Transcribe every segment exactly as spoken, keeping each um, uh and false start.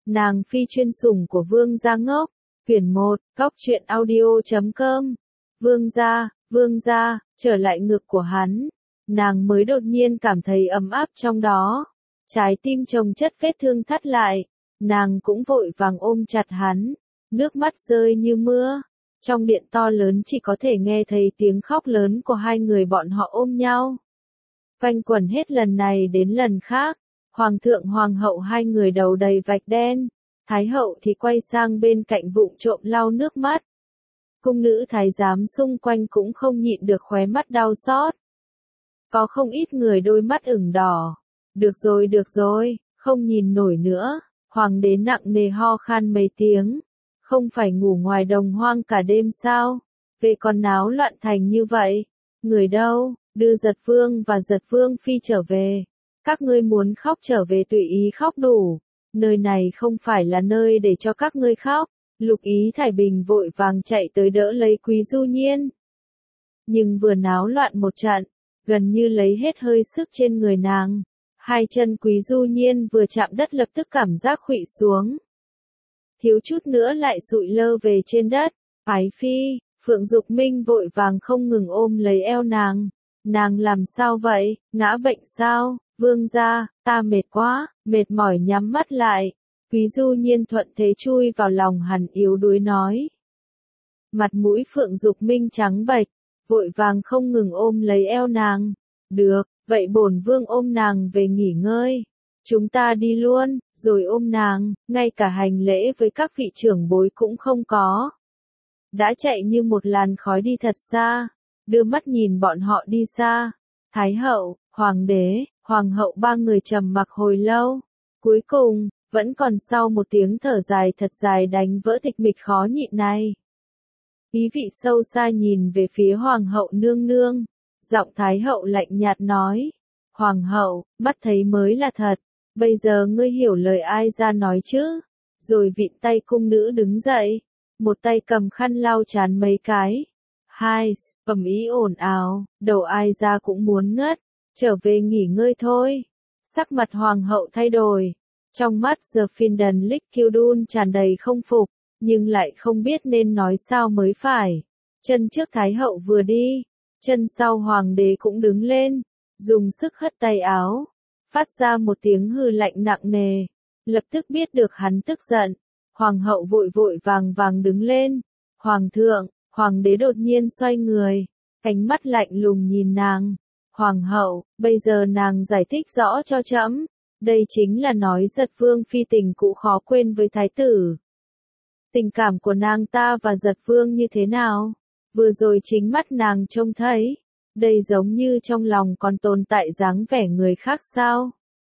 Nàng phi chuyên sủng của Vương gia ngốc. Quyển một, góc truyện audio chấm com. Vương gia, Vương gia, trở lại ngực của hắn. Nàng mới đột nhiên cảm thấy ấm áp trong đó. Trái tim chồng chất vết thương thắt lại. Nàng cũng vội vàng ôm chặt hắn. Nước mắt rơi như mưa. Trong điện to lớn chỉ có thể nghe thấy tiếng khóc lớn của hai người bọn họ ôm nhau. Quanh quẩn hết lần này đến lần khác. Hoàng thượng hoàng hậu hai người đầu đầy vạch đen. Thái hậu thì quay sang bên cạnh vụng trộm lau nước mắt. Cung nữ thái giám xung quanh cũng không nhịn được khóe mắt đau xót. Có không ít người đôi mắt ửng đỏ. Được rồi được rồi, không nhìn nổi nữa. Hoàng đế nặng nề ho khan mấy tiếng. Không phải ngủ ngoài đồng hoang cả đêm sao? Về còn náo loạn thành như vậy. Người đâu, đưa giật vương và giật vương phi trở về. Các ngươi muốn khóc trở về tùy ý khóc đủ. Nơi này không phải là nơi để cho các ngươi khóc. Lục Ý Thải Bình vội vàng chạy tới đỡ lấy Quý Du Nhiên. Nhưng vừa náo loạn một trận, gần như lấy hết hơi sức trên người nàng. Hai chân Quý Du Nhiên vừa chạm đất lập tức cảm giác khuỵu xuống. Thiếu chút nữa lại sụi lơ về trên đất. Ái phi, Phượng Dục Minh vội vàng không ngừng ôm lấy eo nàng. Nàng làm sao vậy, ngã bệnh sao? Vương gia, ta mệt quá, mệt mỏi nhắm mắt lại. Quý Du Nhiên thuận thế chui vào lòng hắn yếu đuối nói. Mặt mũi Phượng Dục Minh trắng bệch, vội vàng không ngừng ôm lấy eo nàng. Được, vậy bổn vương ôm nàng về nghỉ ngơi. Chúng ta đi luôn, rồi ôm nàng, ngay cả hành lễ với các vị trưởng bối cũng không có. Đã chạy như một làn khói đi thật xa, đưa mắt nhìn bọn họ đi xa. Thái hậu, hoàng đế, hoàng hậu ba người trầm mặc hồi lâu. Cuối cùng, vẫn còn sau một tiếng thở dài thật dài đánh vỡ tịch mịch khó nhịn này. Ý vị sâu xa nhìn về phía hoàng hậu nương nương. Giọng thái hậu lạnh nhạt nói. Hoàng hậu, mắt thấy mới là thật. Bây giờ ngươi hiểu lời ai ra nói chứ? Rồi vịn tay cung nữ đứng dậy. Một tay cầm khăn lau chán mấy cái. Hai, bẩm ý ồn ào, đầu ai ra cũng muốn ngất. Trở về nghỉ ngơi thôi. Sắc mặt hoàng hậu thay đổi. Trong mắt giờ phiên đần lích kiêu đun tràn đầy không phục. Nhưng lại không biết nên nói sao mới phải. Chân trước thái hậu vừa đi. Chân sau hoàng đế cũng đứng lên. Dùng sức hất tay áo. Phát ra một tiếng hừ lạnh nặng nề. Lập tức biết được hắn tức giận. Hoàng hậu vội vội vàng vàng đứng lên. Hoàng thượng, hoàng đế đột nhiên xoay người. Ánh mắt lạnh lùng nhìn nàng. Hoàng hậu, bây giờ nàng giải thích rõ cho trẫm. Đây chính là nói giật vương phi tình cũ khó quên với thái tử. Tình cảm của nàng ta và giật vương như thế nào? Vừa rồi chính mắt nàng trông thấy. Đây giống như trong lòng còn tồn tại dáng vẻ người khác sao?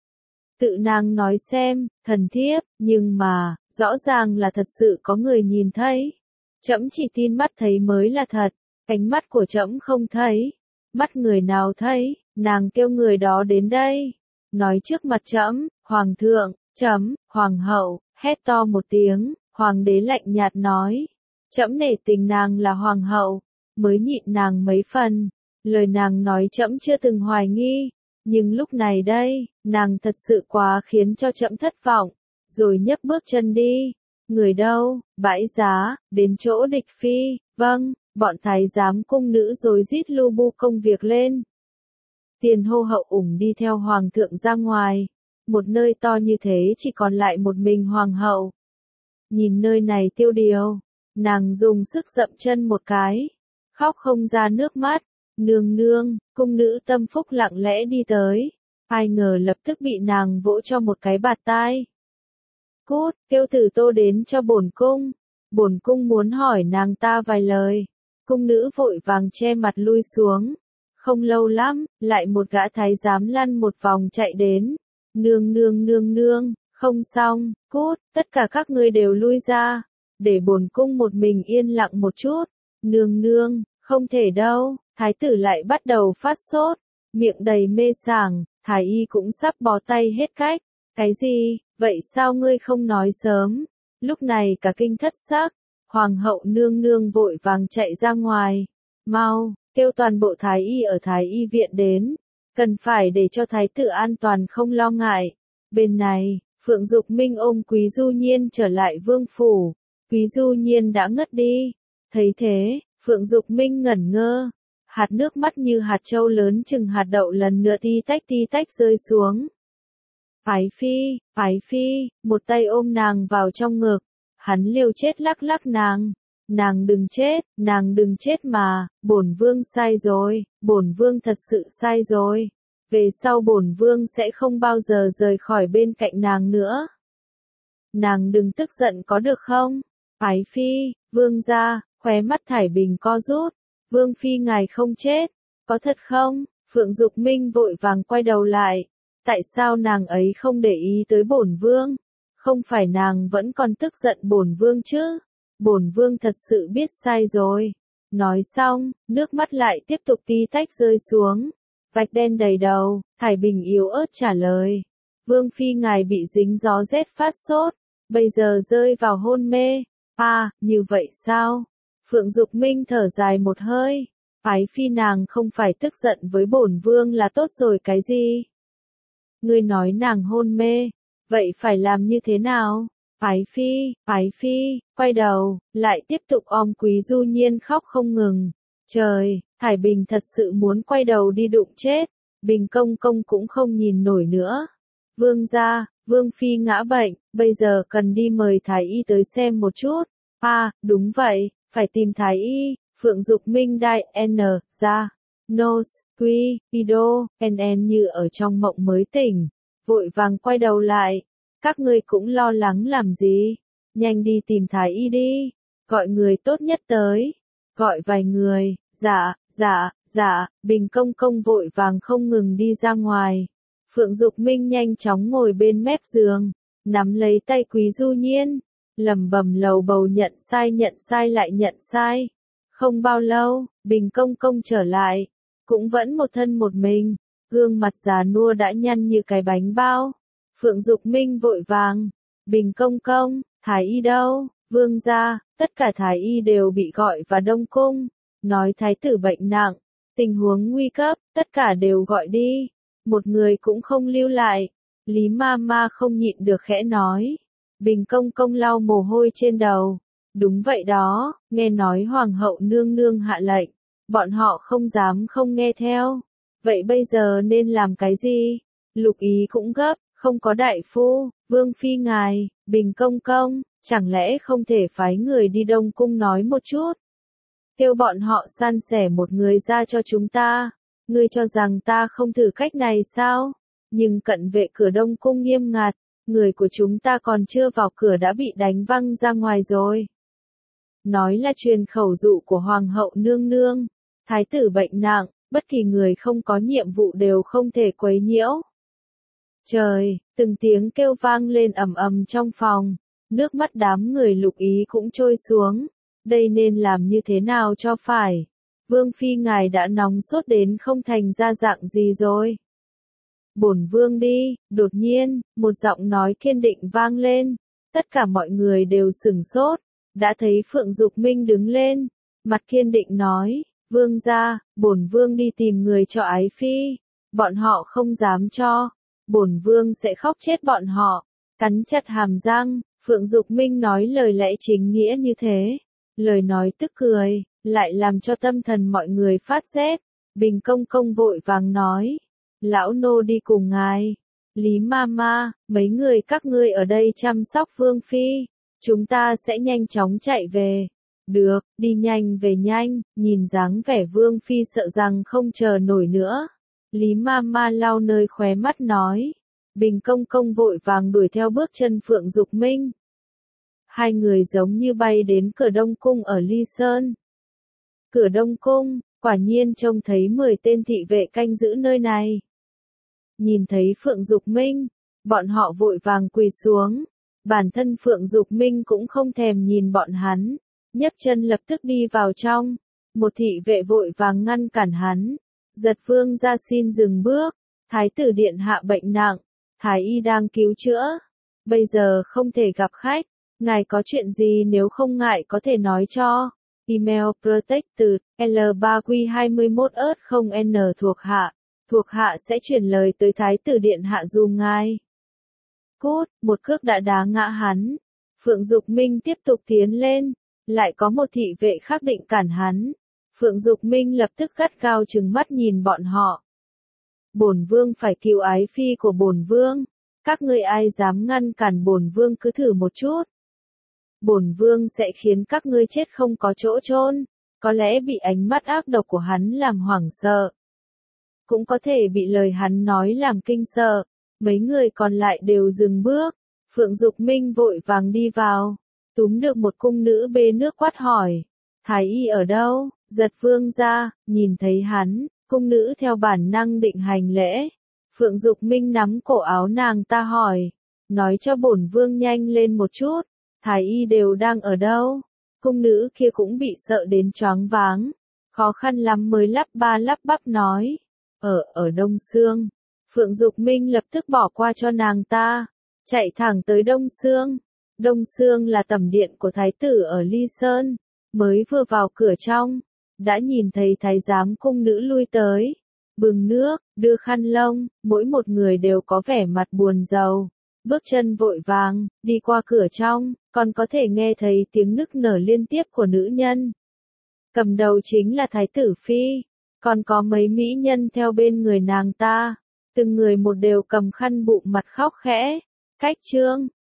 Tự nàng nói xem, thần thiếp, nhưng mà, rõ ràng là thật sự có người nhìn thấy. Trẫm chỉ tin mắt thấy mới là thật, ánh mắt của trẫm không thấy. Mắt người nào thấy, nàng kêu người đó đến đây. Nói trước mặt trẫm, hoàng thượng, chấm, hoàng hậu, hét to một tiếng, hoàng đế lạnh nhạt nói. Trẫm nể tình nàng là hoàng hậu, mới nhịn nàng mấy phần. Lời nàng nói trẫm chưa từng hoài nghi, nhưng lúc này đây, nàng thật sự quá khiến cho trẫm thất vọng, rồi nhấc bước chân đi. Người đâu, bãi giá, đến chỗ địch phi, vâng, bọn thái giám cung nữ rồi rít lu bu công việc lên. Tiền hô hậu ủng đi theo hoàng thượng ra ngoài, một nơi to như thế chỉ còn lại một mình hoàng hậu. Nhìn nơi này tiêu điều, nàng dùng sức dậm chân một cái, khóc không ra nước mắt. Nương nương, cung nữ tâm phúc lặng lẽ đi tới. Ai ngờ lập tức bị nàng vỗ cho một cái bạt tai. Cút, kêu Tử Tô đến cho bổn cung. Bổn cung muốn hỏi nàng ta vài lời. Cung nữ vội vàng che mặt lui xuống. Không lâu lắm, lại một gã thái giám lăn một vòng chạy đến. Nương nương nương nương, không xong, cút, tất cả các ngươi đều lui ra. Để bổn cung một mình yên lặng một chút. Nương nương, không thể đâu. Thái tử lại bắt đầu phát sốt, miệng đầy mê sảng, thái y cũng sắp bó tay hết cách. Cái gì, vậy sao ngươi không nói sớm? Lúc này cả kinh thất sắc, hoàng hậu nương nương vội vàng chạy ra ngoài. Mau, kêu toàn bộ thái y ở thái y viện đến. Cần phải để cho thái tử an toàn không lo ngại. Bên này, Phượng Dục Minh ôm Quý Du Nhiên trở lại vương phủ. Quý Du Nhiên đã ngất đi. Thấy thế, Phượng Dục Minh ngẩn ngơ. Hạt nước mắt như hạt châu lớn chừng hạt đậu lần nữa ti tách ti tách rơi xuống. Ái Phi, Ái Phi, một tay ôm nàng vào trong ngực. Hắn liều chết lắc lắc nàng. Nàng đừng chết, nàng đừng chết mà, bổn vương sai rồi, bổn vương thật sự sai rồi. Về sau bổn vương sẽ không bao giờ rời khỏi bên cạnh nàng nữa. Nàng đừng tức giận có được không? Ái Phi, vương gia, khóe mắt Thải Bình co rút. Vương Phi ngài không chết, có thật không? Phượng Dục Minh vội vàng quay đầu lại. Tại sao nàng ấy không để ý tới bổn vương? Không phải nàng vẫn còn tức giận bổn vương chứ? Bổn vương thật sự biết sai rồi. Nói xong, nước mắt lại tiếp tục tí tách rơi xuống. Vạch đen đầy đầu, Thải Bình yếu ớt trả lời. Vương Phi ngài bị dính gió rét phát sốt, bây giờ rơi vào hôn mê. À, như vậy sao? Phượng Dục Minh thở dài một hơi. Ái Phi nàng không phải tức giận với bổn vương là tốt rồi cái gì? Ngươi nói nàng hôn mê, vậy phải làm như thế nào? Ái Phi, Ái Phi, quay đầu, lại tiếp tục ôm Quý Du Nhiên khóc không ngừng. Trời, Thải Bình thật sự muốn quay đầu đi đụng chết. Bình công công cũng không nhìn nổi nữa. Vương gia, Vương Phi ngã bệnh, bây giờ cần đi mời Thái Y tới xem một chút. À, đúng vậy, phải tìm Thái Y. Phượng Dục Minh đại N, ra, Nose, Quy, Ido, N N như ở trong mộng mới tỉnh. Vội vàng quay đầu lại. Các ngươi cũng lo lắng làm gì? Nhanh đi tìm Thái Y đi. Gọi người tốt nhất tới. Gọi vài người. Dạ, dạ, dạ. Bình công công vội vàng không ngừng đi ra ngoài. Phượng Dục Minh nhanh chóng ngồi bên mép giường. Nắm lấy tay Quý Du Nhiên. Lẩm bẩm lầu bầu nhận sai nhận sai lại nhận sai. Không bao lâu, Bình công công trở lại. Cũng vẫn một thân một mình. Gương mặt già nua đã nhăn như cái bánh bao. Phượng Dục Minh vội vàng. Bình công công, Thái Y đâu? Vương gia, tất cả Thái Y đều bị gọi vào Đông Cung. Nói Thái tử bệnh nặng. Tình huống nguy cấp, tất cả đều gọi đi. Một người cũng không lưu lại. Lý ma ma không nhịn được khẽ nói. Bình công công lau mồ hôi trên đầu. Đúng vậy đó, nghe nói Hoàng hậu nương nương hạ lệnh. Bọn họ không dám không nghe theo. Vậy bây giờ nên làm cái gì? Lục Ý cũng gấp. Không có đại phu, Vương Phi ngài, Bình công công, chẳng lẽ không thể phái người đi Đông Cung nói một chút? Kêu bọn họ san sẻ một người ra cho chúng ta. Ngươi cho rằng ta không thử cách này sao? Nhưng cận vệ cửa Đông Cung nghiêm ngặt, người của chúng ta còn chưa vào cửa đã bị đánh văng ra ngoài rồi. Nói là truyền khẩu dụ của Hoàng hậu nương nương. Thái tử bệnh nặng, bất kỳ người không có nhiệm vụ đều không thể quấy nhiễu. Trời, từng tiếng kêu vang lên ầm ầm trong phòng. Nước mắt đám người Lục Ý cũng trôi xuống. Đây nên làm như thế nào cho phải? Vương Phi ngài đã nóng sốt đến không thành ra dạng gì rồi. Bổn vương đi, đột nhiên, một giọng nói kiên định vang lên. Tất cả mọi người đều sửng sốt. Đã thấy Phượng Dục Minh đứng lên. Mặt kiên định nói, vương gia, bổn vương đi tìm người cho Ái Phi. Bọn họ không dám cho. Bổn vương sẽ khóc chết bọn họ. Cắn chặt hàm răng, Phượng Dục Minh nói lời lẽ chính nghĩa như thế. Lời nói tức cười, lại làm cho tâm thần mọi người phát rét. Bình công công vội vàng nói. Lão nô đi cùng ngài. Lý ma ma, mấy người các ngươi ở đây chăm sóc Vương Phi. Chúng ta sẽ nhanh chóng chạy về. Được, đi nhanh về nhanh, nhìn dáng vẻ Vương Phi sợ rằng không chờ nổi nữa. Lý ma ma lau nơi khóe mắt nói. Bình công công vội vàng đuổi theo bước chân Phượng Dục Minh. Hai người giống như bay đến cửa Đông Cung ở Ly Sơn. Cửa Đông Cung, quả nhiên trông thấy mười tên thị vệ canh giữ nơi này. Nhìn thấy Phượng Dục Minh, bọn họ vội vàng quỳ xuống. Bản thân Phượng Dục Minh cũng không thèm nhìn bọn hắn. Nhấc chân lập tức đi vào trong. Một thị vệ vội vàng ngăn cản hắn. Giật vương ra xin dừng bước. Thái tử điện hạ bệnh nặng. Thái y đang cứu chữa. Bây giờ không thể gặp khách. Ngài có chuyện gì nếu không ngại có thể nói cho. Email protected L ba Q hai mốt E không N thuộc hạ. Thuộc hạ sẽ chuyển lời tới Thái tử điện hạ dùm ngài. cút, một cước đã đá ngã hắn. Phượng Dục Minh tiếp tục tiến lên, lại có một thị vệ khác định cản hắn. Phượng Dục Minh lập tức gắt gao trừng mắt nhìn bọn họ. Bổn vương phải cứu ái phi của bổn vương, các ngươi ai dám ngăn cản bổn vương cứ thử một chút. Bổn vương sẽ khiến các ngươi chết không có chỗ chôn, có lẽ bị ánh mắt ác độc của hắn làm hoảng sợ. Cũng có thể bị lời hắn nói làm kinh sợ, mấy người còn lại đều dừng bước. Phượng Dục Minh vội vàng đi vào, túm được một cung nữ bê nước quát hỏi, Thái y ở đâu? Giật vương ra, nhìn thấy hắn, cung nữ theo bản năng định hành lễ. Phượng Dục Minh nắm cổ áo nàng ta hỏi, nói cho bổn vương nhanh lên một chút, Thái y đều đang ở đâu? Cung nữ kia cũng bị sợ đến choáng váng, khó khăn lắm mới lắp ba lắp bắp nói, ở, ở Đông Xương. Phượng Dục Minh lập tức bỏ qua cho nàng ta, chạy thẳng tới Đông Xương. Đông Xương là tẩm điện của thái tử ở Ly Sơn, mới vừa vào cửa trong, đã nhìn thấy thái giám cung nữ lui tới, bưng nước, đưa khăn lông, mỗi một người đều có vẻ mặt buồn rầu, bước chân vội vàng, đi qua cửa trong, còn có thể nghe thấy tiếng nức nở liên tiếp của nữ nhân. Cầm đầu chính là thái tử phi, còn có mấy mỹ nhân theo bên người nàng ta, từng người một đều cầm khăn bụng mặt khóc khẽ. Cách trương,